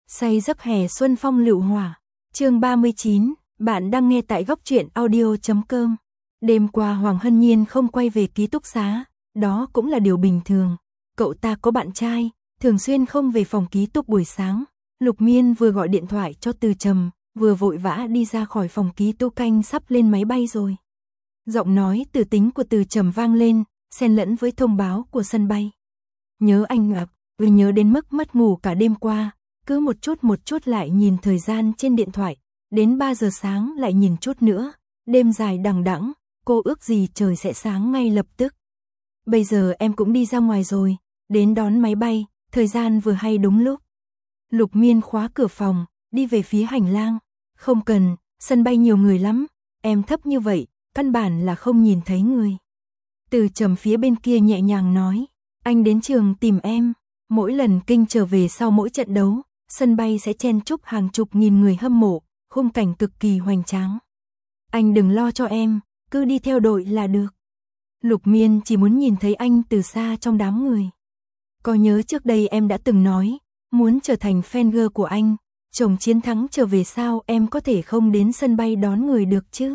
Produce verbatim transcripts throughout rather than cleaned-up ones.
Say giấc hè xuân phong lựu hỏa. Chương ba mươi chín, bạn đang nghe tại góc truyện audio chấm com. Đêm qua Hoàng Hân Nhiên không quay về ký túc xá, đó cũng là điều bình thường. Cậu ta có bạn trai, thường xuyên không về phòng ký túc buổi sáng. Lục Miên vừa gọi điện thoại cho Từ Trầm, vừa vội vã đi ra khỏi phòng ký túc canh sắp lên máy bay rồi. Giọng nói từ tính của Từ Trầm vang lên, xen lẫn với thông báo của sân bay. Nhớ anh ạ, vì nhớ đến mức mất ngủ cả đêm qua, cứ một chút một chút lại nhìn thời gian trên điện thoại, đến ba giờ sáng lại nhìn chút nữa, đêm dài đằng đẵng, cô ước gì trời sẽ sáng ngay lập tức. Bây giờ em cũng đi ra ngoài rồi, đến đón máy bay, thời gian vừa hay đúng lúc. Lục Miên khóa cửa phòng, đi về phía hành lang. Không cần, sân bay nhiều người lắm, em thấp như vậy, căn bản là không nhìn thấy người. Từ Trầm phía bên kia nhẹ nhàng nói, anh đến trường tìm em. Mỗi lần Kinh trở về sau mỗi trận đấu, sân bay sẽ chen chúc hàng chục nghìn người hâm mộ, khung cảnh cực kỳ hoành tráng. Anh đừng lo cho em, cứ đi theo đội là được. Lục Miên chỉ muốn nhìn thấy anh từ xa trong đám người. Có nhớ trước đây em đã từng nói, muốn trở thành fan girl của anh, chồng chiến thắng trở về sao em có thể không đến sân bay đón người được chứ?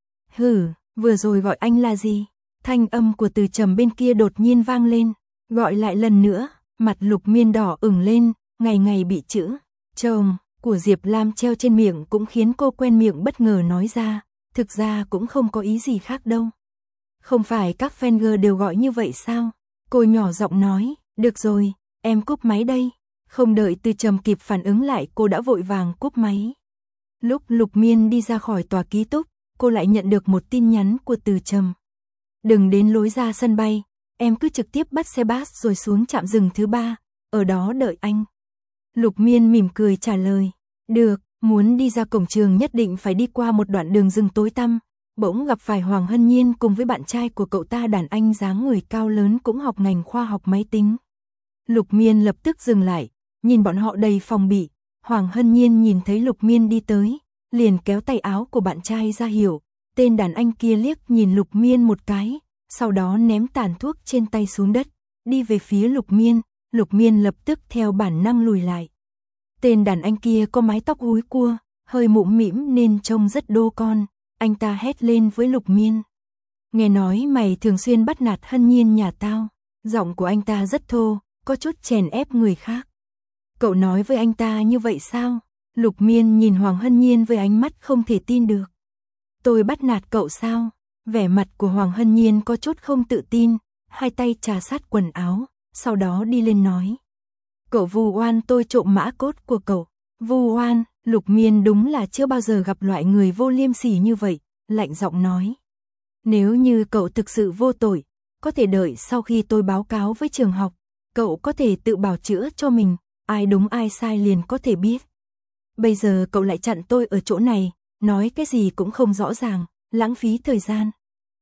Hử, vừa rồi gọi anh là gì? Thanh âm của Từ Trầm bên kia đột nhiên vang lên, gọi lại lần nữa, mặt Lục Miên đỏ ửng lên, ngày ngày bị chữ chồng của Diệp Lam treo trên miệng cũng khiến cô quen miệng bất ngờ nói ra, thực ra cũng không có ý gì khác đâu. Không phải các fan girl đều gọi như vậy sao? Cô nhỏ giọng nói, được rồi, em cúp máy đây. Không đợi Từ Trầm kịp phản ứng lại cô đã vội vàng cúp máy. Lúc Lục Miên đi ra khỏi tòa ký túc, cô lại nhận được một tin nhắn của Từ Trầm. Đừng đến lối ra sân bay, em cứ trực tiếp bắt xe bus rồi xuống trạm dừng thứ ba, ở đó đợi anh. Lục Miên mỉm cười trả lời, được, muốn đi ra cổng trường nhất định phải đi qua một đoạn đường rừng tối tăm, bỗng gặp phải Hoàng Hân Nhiên cùng với bạn trai của cậu ta đàn anh dáng người cao lớn cũng học ngành khoa học máy tính. Lục Miên lập tức dừng lại, nhìn bọn họ đầy phòng bị. Hoàng Hân Nhiên nhìn thấy Lục Miên đi tới, liền kéo tay áo của bạn trai ra hiệu. Tên đàn anh kia liếc nhìn Lục Miên một cái, sau đó ném tàn thuốc trên tay xuống đất, đi về phía Lục Miên. Lục Miên lập tức theo bản năng lùi lại. Tên đàn anh kia có mái tóc húi cua, hơi mũm mĩm nên trông rất đô con. Anh ta hét lên với Lục Miên, nghe nói mày thường xuyên bắt nạt Hân Nhiên nhà tao. Giọng của anh ta rất thô, có chút chèn ép người khác. Cậu nói với anh ta như vậy sao? Lục Miên nhìn Hoàng Hân Nhiên với ánh mắt không thể tin được. Tôi bắt nạt cậu sao? Vẻ mặt của Hoàng Hân Nhiên có chút không tự tin, hai tay trà sát quần áo, sau đó đi lên nói. Cậu vu oan tôi trộm mã cốt của cậu. Vu oan, Lục Miên đúng là chưa bao giờ gặp loại người vô liêm sỉ như vậy, lạnh giọng nói. Nếu như cậu thực sự vô tội, có thể đợi sau khi tôi báo cáo với trường học, cậu có thể tự bào chữa cho mình, ai đúng ai sai liền có thể biết. Bây giờ cậu lại chặn tôi ở chỗ này, nói cái gì cũng không rõ ràng, lãng phí thời gian.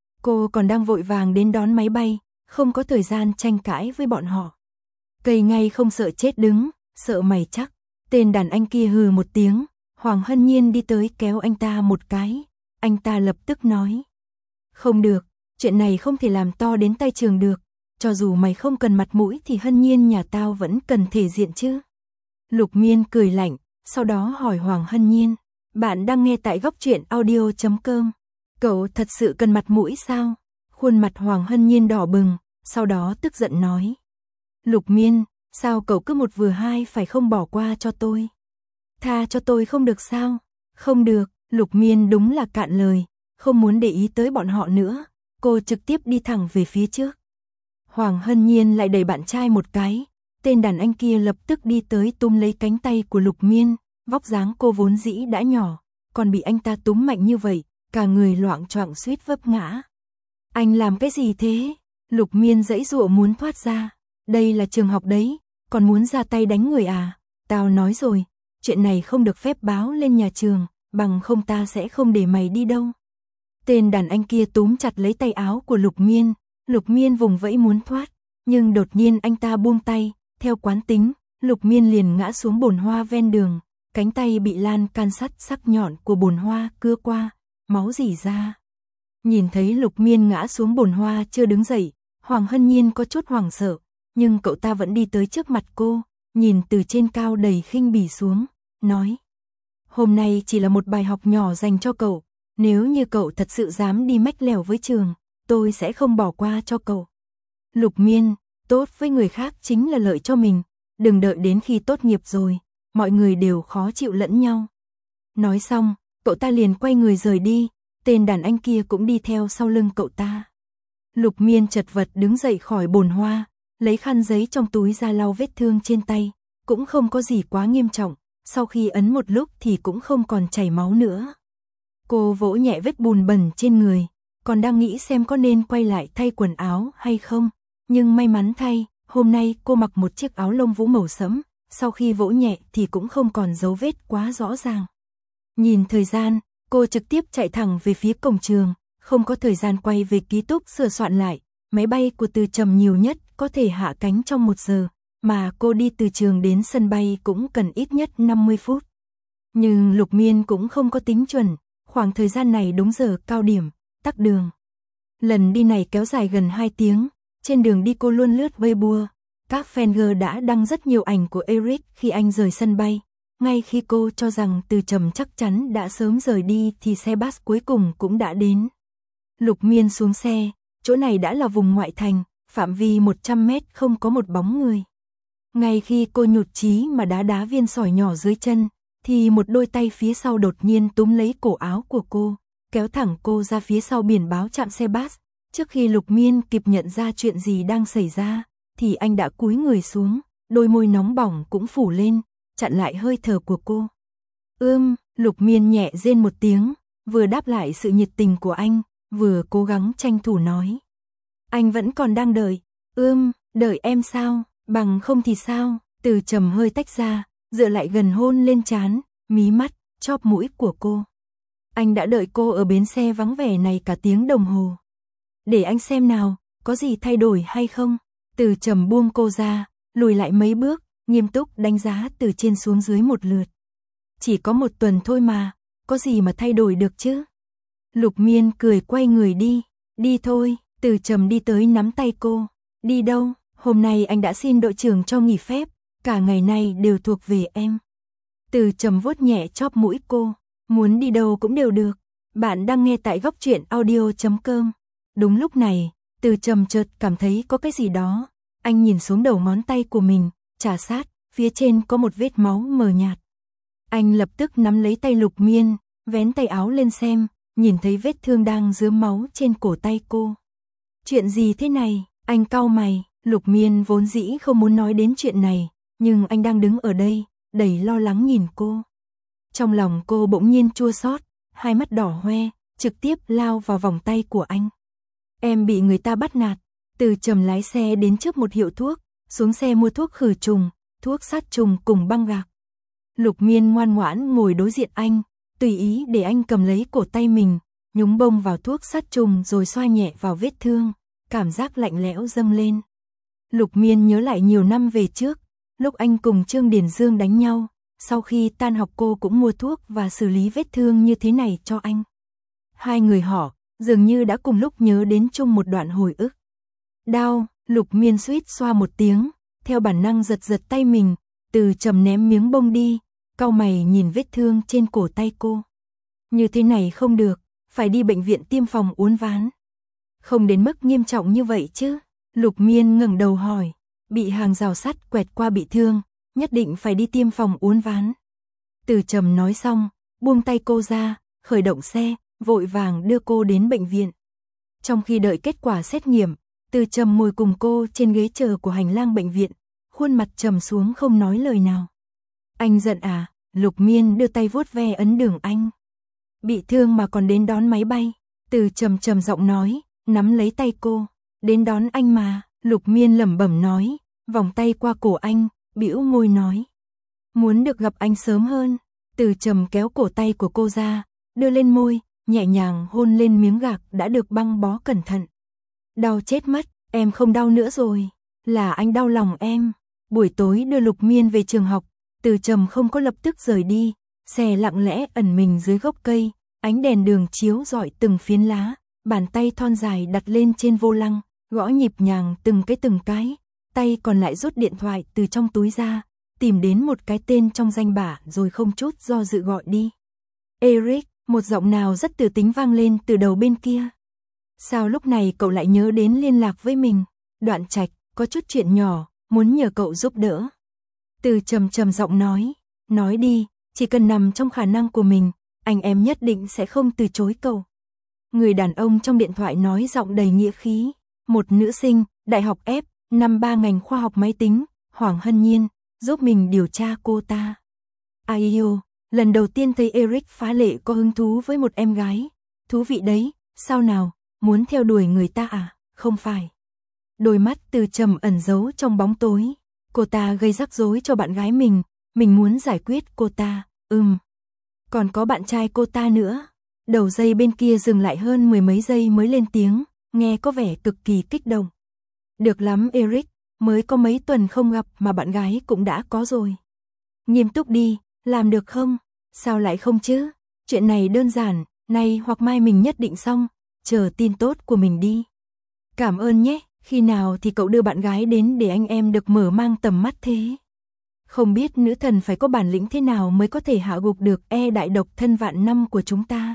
Cô còn đang vội vàng đến đón máy bay, không có thời gian tranh cãi với bọn họ. Cây ngay không sợ chết đứng, sợ mày chắc. Tên đàn anh kia hừ một tiếng, Hoàng Hân Nhiên đi tới kéo anh ta một cái. Anh ta lập tức nói. Không được, chuyện này không thể làm to đến tay trường được. Cho dù mày không cần mặt mũi thì Hân Nhiên nhà tao vẫn cần thể diện chứ. Lục Miên cười lạnh, sau đó hỏi Hoàng Hân Nhiên. Bạn đang nghe tại góc truyện audio chấm com. Cậu thật sự cần mặt mũi sao? Khuôn mặt Hoàng Hân Nhiên đỏ bừng, sau đó tức giận nói. Lục Miên, sao cậu cứ một vừa hai phải không bỏ qua cho tôi? Tha cho tôi không được sao? Không được, Lục Miên đúng là cạn lời, không muốn để ý tới bọn họ nữa. Cô trực tiếp đi thẳng về phía trước. Hoàng Hân Nhiên lại đẩy bạn trai một cái, tên đàn anh kia lập tức đi tới túm lấy cánh tay của Lục Miên, vóc dáng cô vốn dĩ đã nhỏ, còn bị anh ta túm mạnh như vậy, cả người loạng choạng suýt vấp ngã. Anh làm cái gì thế? Lục Miên giãy giụa muốn thoát ra. Đây là trường học đấy, còn muốn ra tay đánh người à? Tao nói rồi, chuyện này không được phép báo lên nhà trường, bằng không ta sẽ không để mày đi đâu. Tên đàn anh kia túm chặt lấy tay áo của Lục Miên, Lục Miên vùng vẫy muốn thoát, nhưng đột nhiên anh ta buông tay, theo quán tính, Lục Miên liền ngã xuống bồn hoa ven đường, cánh tay bị lan can sắt sắc nhọn của bồn hoa cưa qua, máu rỉ ra. Nhìn thấy Lục Miên ngã xuống bồn hoa chưa đứng dậy, Hoàng Hân Nhiên có chút hoảng sợ, nhưng cậu ta vẫn đi tới trước mặt cô, nhìn từ trên cao đầy khinh bỉ xuống, nói. Hôm nay chỉ là một bài học nhỏ dành cho cậu, nếu như cậu thật sự dám đi mách lèo với trường, tôi sẽ không bỏ qua cho cậu. Lục Miên, tốt với người khác chính là lợi cho mình, đừng đợi đến khi tốt nghiệp rồi, mọi người đều khó chịu lẫn nhau. Nói xong, cậu ta liền quay người rời đi, tên đàn anh kia cũng đi theo sau lưng cậu ta. Lục Miên chật vật đứng dậy khỏi bồn hoa, lấy khăn giấy trong túi ra lau vết thương trên tay, cũng không có gì quá nghiêm trọng, sau khi ấn một lúc thì cũng không còn chảy máu nữa. Cô vỗ nhẹ vết bùn bẩn trên người, còn đang nghĩ xem có nên quay lại thay quần áo hay không, nhưng may mắn thay, hôm nay cô mặc một chiếc áo lông vũ màu sẫm, sau khi vỗ nhẹ thì cũng không còn dấu vết quá rõ ràng. Nhìn thời gian, cô trực tiếp chạy thẳng về phía cổng trường, không có thời gian quay về ký túc sửa soạn lại, máy bay của Từ Trầm nhiều nhất có thể hạ cánh trong một giờ, mà cô đi từ trường đến sân bay cũng cần ít nhất năm mươi phút. Nhưng Lục Miên cũng không có tính chuẩn, khoảng thời gian này đúng giờ cao điểm, tắc đường. Lần đi này kéo dài gần hai tiếng, trên đường đi cô luôn lướt Weibo, các fan đã đăng rất nhiều ảnh của Eric khi anh rời sân bay. Ngay khi cô cho rằng Từ Trầm chắc chắn đã sớm rời đi thì xe bus cuối cùng cũng đã đến. Lục Miên xuống xe, chỗ này đã là vùng ngoại thành, phạm vi một trăm mét không có một bóng người. Ngay khi cô nhụt chí mà đá đá viên sỏi nhỏ dưới chân, thì một đôi tay phía sau đột nhiên túm lấy cổ áo của cô, kéo thẳng cô ra phía sau biển báo trạm xe bus. Trước khi Lục Miên kịp nhận ra chuyện gì đang xảy ra, thì anh đã cúi người xuống, đôi môi nóng bỏng cũng phủ lên, chặn lại hơi thở của cô. Ưm, Lục Miên nhẹ rên một tiếng, vừa đáp lại sự nhiệt tình của anh, vừa cố gắng tranh thủ nói. Anh vẫn còn đang đợi. Ưm, đợi em sao, bằng không thì sao? Từ Trầm hơi tách ra, dựa lại gần hôn lên trán, mí mắt, chóp mũi của cô. Anh đã đợi cô ở bến xe vắng vẻ này cả tiếng đồng hồ. Để anh xem nào, có gì thay đổi hay không? Từ Trầm buông cô ra, lùi lại mấy bước, nghiêm túc đánh giá từ trên xuống dưới một lượt. Chỉ có một tuần thôi mà, có gì mà thay đổi được chứ? Lục Miên cười quay người đi. Đi thôi. Từ Trầm đi tới nắm tay cô. Đi đâu? Hôm nay anh đã xin đội trưởng cho nghỉ phép, cả ngày nay đều thuộc về em. Từ Trầm vuốt nhẹ chóp mũi cô. Muốn đi đâu cũng đều được. Bạn đang nghe tại góc truyện audio chấm com. Đúng lúc này, Từ Trầm chợt cảm thấy có cái gì đó. Anh nhìn xuống đầu ngón tay của mình, chà sát, phía trên có một vết máu mờ nhạt. Anh lập tức nắm lấy tay Lục Miên, vén tay áo lên xem, nhìn thấy vết thương đang rớm máu trên cổ tay cô. Chuyện gì thế này? Anh cau mày. Lục Miên vốn dĩ không muốn nói đến chuyện này, nhưng anh đang đứng ở đây, đầy lo lắng nhìn cô. Trong lòng cô bỗng nhiên chua xót, hai mắt đỏ hoe, trực tiếp lao vào vòng tay của anh. Em bị người ta bắt nạt. Từ Trầm lái xe đến trước một hiệu thuốc, xuống xe mua thuốc khử trùng, thuốc sát trùng cùng băng gạc. Lục Miên ngoan ngoãn ngồi đối diện anh, tùy ý để anh cầm lấy cổ tay mình, nhúng bông vào thuốc sát trùng rồi xoa nhẹ vào vết thương, cảm giác lạnh lẽo dâng lên. Lục Miên nhớ lại nhiều năm về trước, lúc anh cùng Trương Điền Dương đánh nhau, sau khi tan học cô cũng mua thuốc và xử lý vết thương như thế này cho anh. Hai người họ dường như đã cùng lúc nhớ đến chung một đoạn hồi ức. Đau, Lục Miên suýt xoa một tiếng, theo bản năng giật giật tay mình, Từ Trầm ném miếng bông đi, cau mày nhìn vết thương trên cổ tay cô. Như thế này không được, phải đi bệnh viện tiêm phòng uốn ván. Không đến mức nghiêm trọng như vậy chứ? Lục Miên ngẩng đầu hỏi, bị hàng rào sắt quẹt qua bị thương, nhất định phải đi tiêm phòng uốn ván. Từ Trầm nói xong, buông tay cô ra, khởi động xe, vội vàng đưa cô đến bệnh viện. Trong khi đợi kết quả xét nghiệm, Từ Trầm ngồi cùng cô trên ghế chờ của hành lang bệnh viện, khuôn mặt trầm xuống không nói lời nào. Anh giận à? Lục Miên đưa tay vuốt ve ấn đường anh. Bị thương mà còn đến đón máy bay. Từ Trầm trầm giọng nói, nắm lấy tay cô. Đến đón anh mà. Lục Miên lẩm bẩm nói, vòng tay qua cổ anh, bĩu môi nói. Muốn được gặp anh sớm hơn. Từ Trầm kéo cổ tay của cô ra, đưa lên môi, nhẹ nhàng hôn lên miếng gạc đã được băng bó cẩn thận. Đau chết mất, em không đau nữa rồi. Là anh đau lòng em. Buổi tối đưa Lục Miên về trường học, Từ Trầm không có lập tức rời đi, xe lặng lẽ ẩn mình dưới gốc cây, ánh đèn đường chiếu rọi từng phiến lá, bàn tay thon dài đặt lên trên vô lăng, gõ nhịp nhàng từng cái từng cái, tay còn lại rút điện thoại từ trong túi ra, tìm đến một cái tên trong danh bạ rồi không chút do dự gọi đi. Eric, một giọng nào rất từ tính vang lên từ đầu bên kia. Sao lúc này cậu lại nhớ đến liên lạc với mình? Đoạn Trạch, có chút chuyện nhỏ, muốn nhờ cậu giúp đỡ. Từ trầm trầm giọng nói, nói đi, chỉ cần nằm trong khả năng của mình, anh em nhất định sẽ không từ chối cậu. Người đàn ông trong điện thoại nói giọng đầy nghĩa khí, một nữ sinh, đại học F, năm ba ngành khoa học máy tính, Hoàng Hân Nhiên, giúp mình điều tra cô ta. Aiyo, lần đầu tiên thấy Eric phá lệ có hứng thú với một em gái. Thú vị đấy, sao nào, muốn theo đuổi người ta à? Không phải. Đôi mắt Từ trầm ẩn giấu trong bóng tối. Cô ta gây rắc rối cho bạn gái mình, mình muốn giải quyết cô ta, ừm. Còn có bạn trai cô ta nữa. Đầu dây bên kia dừng lại hơn mười mấy giây mới lên tiếng, nghe có vẻ cực kỳ kích động. Được lắm Eric, mới có mấy tuần không gặp mà bạn gái cũng đã có rồi. Nghiêm túc đi, làm được không? Sao lại không chứ? Chuyện này đơn giản, nay hoặc mai mình nhất định xong, chờ tin tốt của mình đi. Cảm ơn nhé, khi nào thì cậu đưa bạn gái đến để anh em được mở mang tầm mắt thế? Không biết nữ thần phải có bản lĩnh thế nào mới có thể hạ gục được e đại độc thân vạn năm của chúng ta.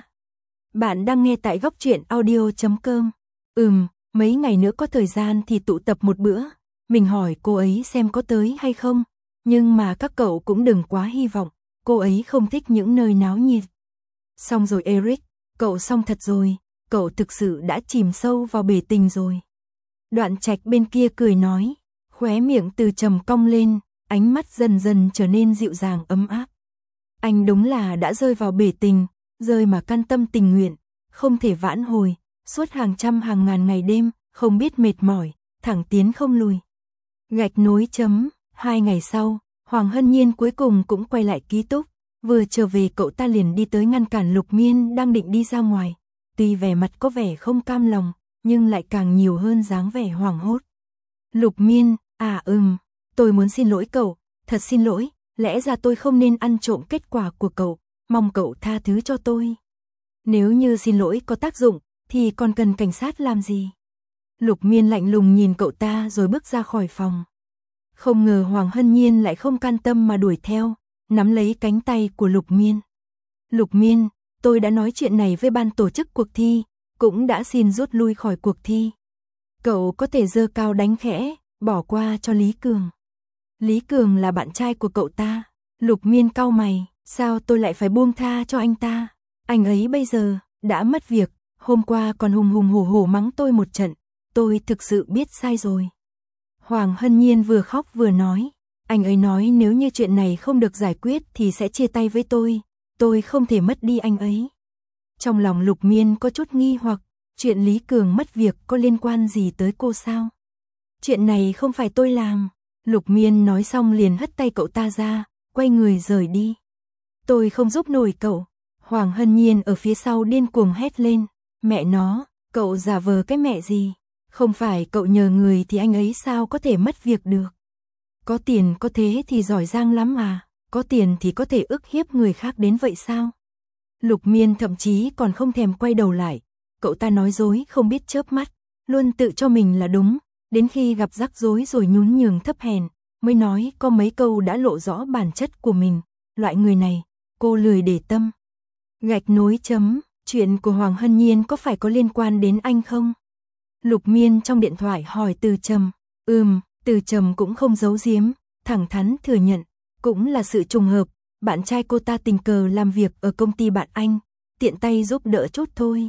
Bạn đang nghe tại góc truyện audio chấm com. Ừm, mấy ngày nữa có thời gian thì tụ tập một bữa. Mình hỏi cô ấy xem có tới hay không. Nhưng mà các cậu cũng đừng quá hy vọng. Cô ấy không thích những nơi náo nhiệt. Xong rồi Eric, cậu xong thật rồi. Cậu thực sự đã chìm sâu vào bể tình rồi. Đoạn Trạch bên kia cười nói. Khóe miệng Từ trầm cong lên. Ánh mắt dần dần trở nên dịu dàng ấm áp. Anh đúng là đã rơi vào bể tình. Rơi mà can tâm tình nguyện. Không thể vãn hồi. Suốt hàng trăm hàng ngàn ngày đêm. Không biết mệt mỏi. Thẳng tiến không lùi. Gạch nối chấm. Hai ngày sau, Hoàng Hân Nhiên cuối cùng cũng quay lại ký túc. Vừa trở về cậu ta liền đi tới ngăn cản Lục Miên đang định đi ra ngoài. Tuy vẻ mặt có vẻ không cam lòng, nhưng lại càng nhiều hơn dáng vẻ hoảng hốt. Lục Miên, à ừm, tôi muốn xin lỗi cậu, thật xin lỗi, lẽ ra tôi không nên ăn trộm kết quả của cậu, mong cậu tha thứ cho tôi. Nếu như xin lỗi có tác dụng, thì còn cần cảnh sát làm gì? Lục Miên lạnh lùng nhìn cậu ta rồi bước ra khỏi phòng. Không ngờ Hoàng Hân Nhiên lại không can tâm mà đuổi theo, nắm lấy cánh tay của Lục Miên. Lục Miên, tôi đã nói chuyện này với ban tổ chức cuộc thi, cũng đã xin rút lui khỏi cuộc thi. Cậu có thể giơ cao đánh khẽ, bỏ qua cho Lý Cường. Lý Cường là bạn trai của cậu ta. Lục Miên cau mày, sao tôi lại phải buông tha cho anh ta? Anh ấy bây giờ đã mất việc, hôm qua còn hùng hùng hổ hổ mắng tôi một trận, tôi thực sự biết sai rồi. Hoàng Hân Nhiên vừa khóc vừa nói, anh ấy nói nếu như chuyện này không được giải quyết thì sẽ chia tay với tôi, tôi không thể mất đi anh ấy. Trong lòng Lục Miên có chút nghi hoặc, chuyện Lý Cường mất việc có liên quan gì tới cô sao? Chuyện này không phải tôi làm. Lục Miên nói xong liền hất tay cậu ta ra, quay người rời đi. Tôi không giúp nổi cậu. Hoàng Hân Nhiên ở phía sau điên cuồng hét lên, mẹ nó, cậu giả vờ cái mẹ gì? Không phải cậu nhờ người thì anh ấy sao có thể mất việc được? Có tiền có thế thì giỏi giang lắm à? Có tiền thì có thể ức hiếp người khác đến vậy sao? Lục Miên thậm chí còn không thèm quay đầu lại. Cậu ta nói dối không biết chớp mắt, luôn tự cho mình là đúng. Đến khi gặp rắc rối rồi nhún nhường thấp hèn, mới nói có mấy câu đã lộ rõ bản chất của mình. Loại người này, cô lười để tâm. Gạch nối chấm, chuyện của Hoàng Hân Nhiên có phải có liên quan đến anh không? Lục Miên trong điện thoại hỏi Từ Trầm. Ừm, Từ Trầm cũng không giấu giếm, thẳng thắn thừa nhận. Cũng là sự trùng hợp, bạn trai cô ta tình cờ làm việc ở công ty bạn anh, tiện tay giúp đỡ chút thôi.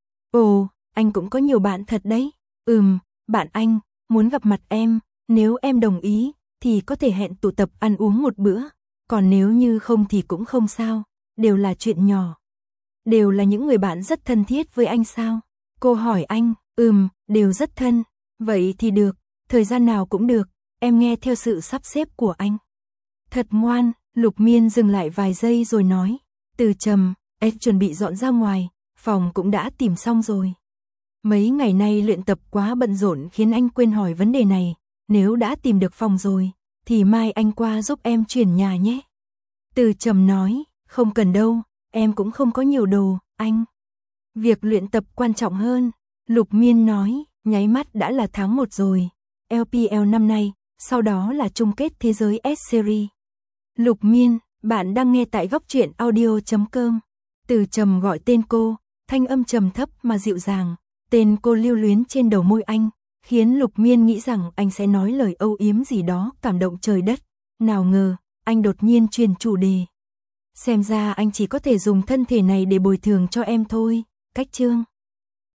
Ồ, anh cũng có nhiều bạn thật đấy. Ừm, bạn anh, muốn gặp mặt em, nếu em đồng ý, thì có thể hẹn tụ tập ăn uống một bữa. Còn nếu như không thì cũng không sao, đều là chuyện nhỏ. Đều là những người bạn rất thân thiết với anh sao? Cô hỏi anh, ừm, đều rất thân. Vậy thì được, thời gian nào cũng được, em nghe theo sự sắp xếp của anh. Thật ngoan, Lục Miên dừng lại vài giây rồi nói. Từ Trầm, em chuẩn bị dọn ra ngoài, phòng cũng đã tìm xong rồi. Mấy ngày nay luyện tập quá bận rộn khiến anh quên hỏi vấn đề này. Nếu đã tìm được phòng rồi, thì mai anh qua giúp em chuyển nhà nhé. Từ Trầm nói, không cần đâu, em cũng không có nhiều đồ, anh. Việc luyện tập quan trọng hơn. Lục Miên nói, nháy mắt đã là tháng một rồi. lờ pê lờ năm nay, sau đó là chung kết thế giới S-Series. Lục Miên, bạn đang nghe tại góc truyện audio chấm com. Từ Trầm gọi tên cô, thanh âm trầm thấp mà dịu dàng, tên cô lưu luyến trên đầu môi anh, khiến Lục Miên nghĩ rằng anh sẽ nói lời âu yếm gì đó cảm động trời đất. Nào ngờ, anh đột nhiên chuyển chủ đề. Xem ra anh chỉ có thể dùng thân thể này để bồi thường cho em thôi, cách chương.